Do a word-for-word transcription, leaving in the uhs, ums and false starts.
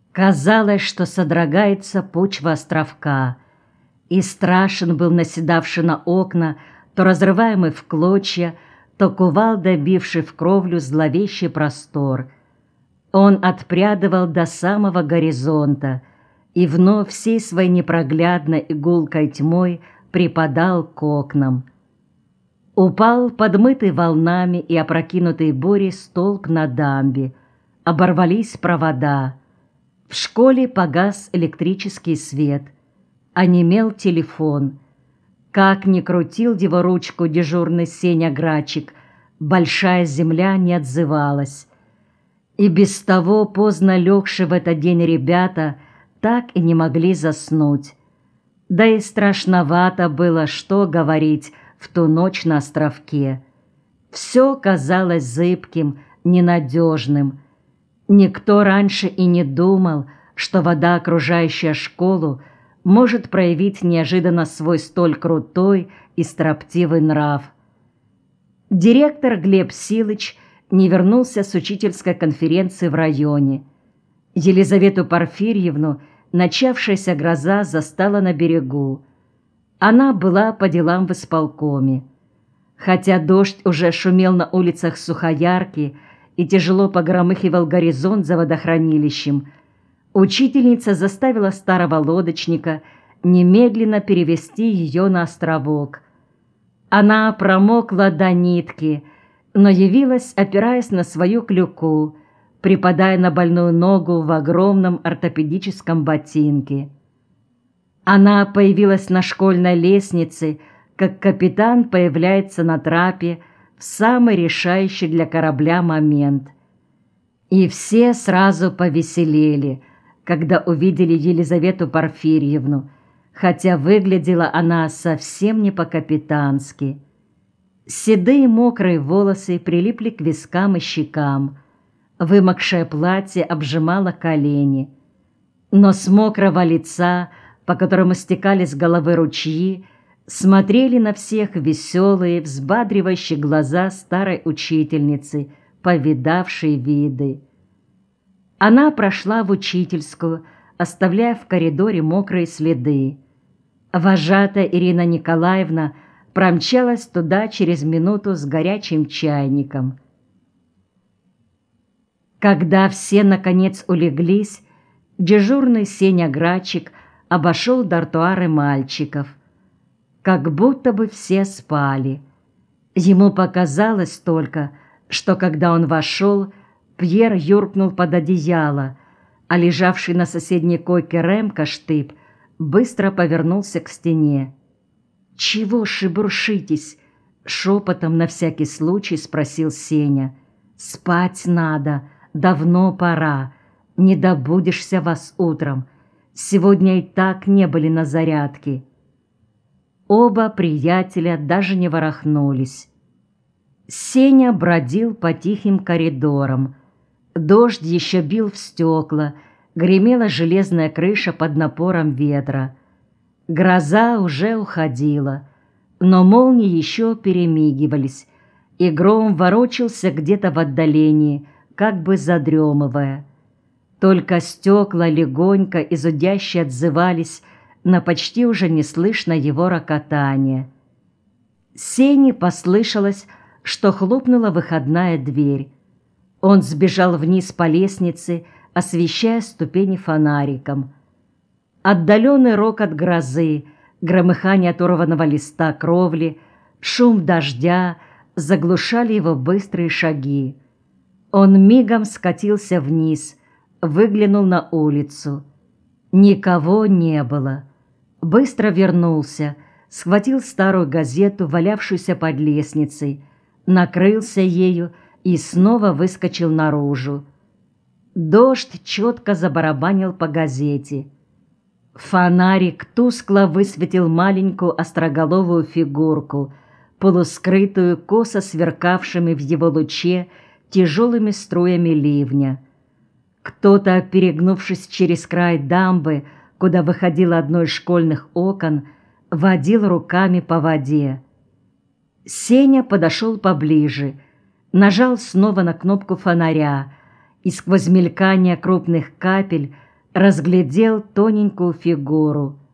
Казалось, что содрогается почва островка, и страшен был наседавший на окна, то разрываемый в клочья, то кувалдой бивший в кровлю зловещий простор. Он отпрядывал до самого горизонта и вновь всей своей непроглядной и гулкой тьмой припадал к окнам. Упал подмытый волнами и опрокинутый бурей столб на дамбе, оборвались провода. В школе погас электрический свет, онемел телефон. Как ни крутил его ручку дежурный Сеня Грачик, большая земля не отзывалась. И без того поздно легшие в этот день ребята так и не могли заснуть. Да и страшновато было, что говорить в ту ночь на островке. Все казалось зыбким, ненадежным. Никто раньше и не думал, что вода, окружающая школу, может проявить неожиданно свой столь крутой и строптивый нрав. Директор Глеб Силыч не вернулся с учительской конференции в районе. Елизавету Порфирьевну начавшаяся гроза застала на берегу. Она была по делам в исполкоме. Хотя дождь уже шумел на улицах Сухоярки и тяжело погромыхивал горизонт за водохранилищем, учительница заставила старого лодочника немедленно перевести ее на островок. Она промокла до нитки, но явилась, опираясь на свою клюку, припадая на больную ногу в огромном ортопедическом ботинке. Она появилась на школьной лестнице, как капитан появляется на трапе в самый решающий для корабля момент. И все сразу повеселели, когда увидели Елизавету Порфирьевну, хотя выглядела она совсем не по-капитански. Седые мокрые волосы прилипли к вискам и щекам, вымокшее платье обжимало колени. Но с мокрого лица, по которому стекали с головы ручьи, смотрели на всех веселые, взбадривающие глаза старой учительницы, повидавшей виды. Она прошла в учительскую, оставляя в коридоре мокрые следы. Вожатая Ирина Николаевна промчалась туда через минуту с горячим чайником. Когда все, наконец, улеглись, дежурный Сеня Грачик обошел дартуары мальчиков. Как будто бы все спали. Ему показалось только, что когда он вошел, Пьер юркнул под одеяло, а лежавший на соседней койке Ремка Штып быстро повернулся к стене. «Чего шебуршитесь?» — шепотом на всякий случай спросил Сеня. «Спать надо, давно пора, не добудешься вас утром. Сегодня и так не были на зарядке». Оба приятеля даже не ворохнулись. Сеня бродил по тихим коридорам. Дождь еще бил в стекла, гремела железная крыша под напором ветра. Гроза уже уходила, но молнии еще перемигивались, и гром ворочался где-то в отдалении, как бы задремывая. Только стекла легонько и зудяще отзывались на почти уже неслышно его рокотание. Сене послышалось, что хлопнула выходная дверь. Он сбежал вниз по лестнице, освещая ступени фонариком. Отдаленный рокот грозы, громыхание оторванного листа кровли, шум дождя заглушали его быстрые шаги. Он мигом скатился вниз, выглянул на улицу. Никого не было. Быстро вернулся, схватил старую газету, валявшуюся под лестницей, накрылся ею и снова выскочил наружу. Дождь четко забарабанил по газете. Фонарик тускло высветил маленькую остроголовую фигурку, полускрытую, косо сверкавшими в его луче тяжелыми струями ливня. Кто-то, перегнувшись через край дамбы, куда выходило одно из школьных окон, водил руками по воде. Сеня подошел поближе, нажал снова на кнопку фонаря, и сквозь мелькание крупных капель разглядел тоненькую фигуру,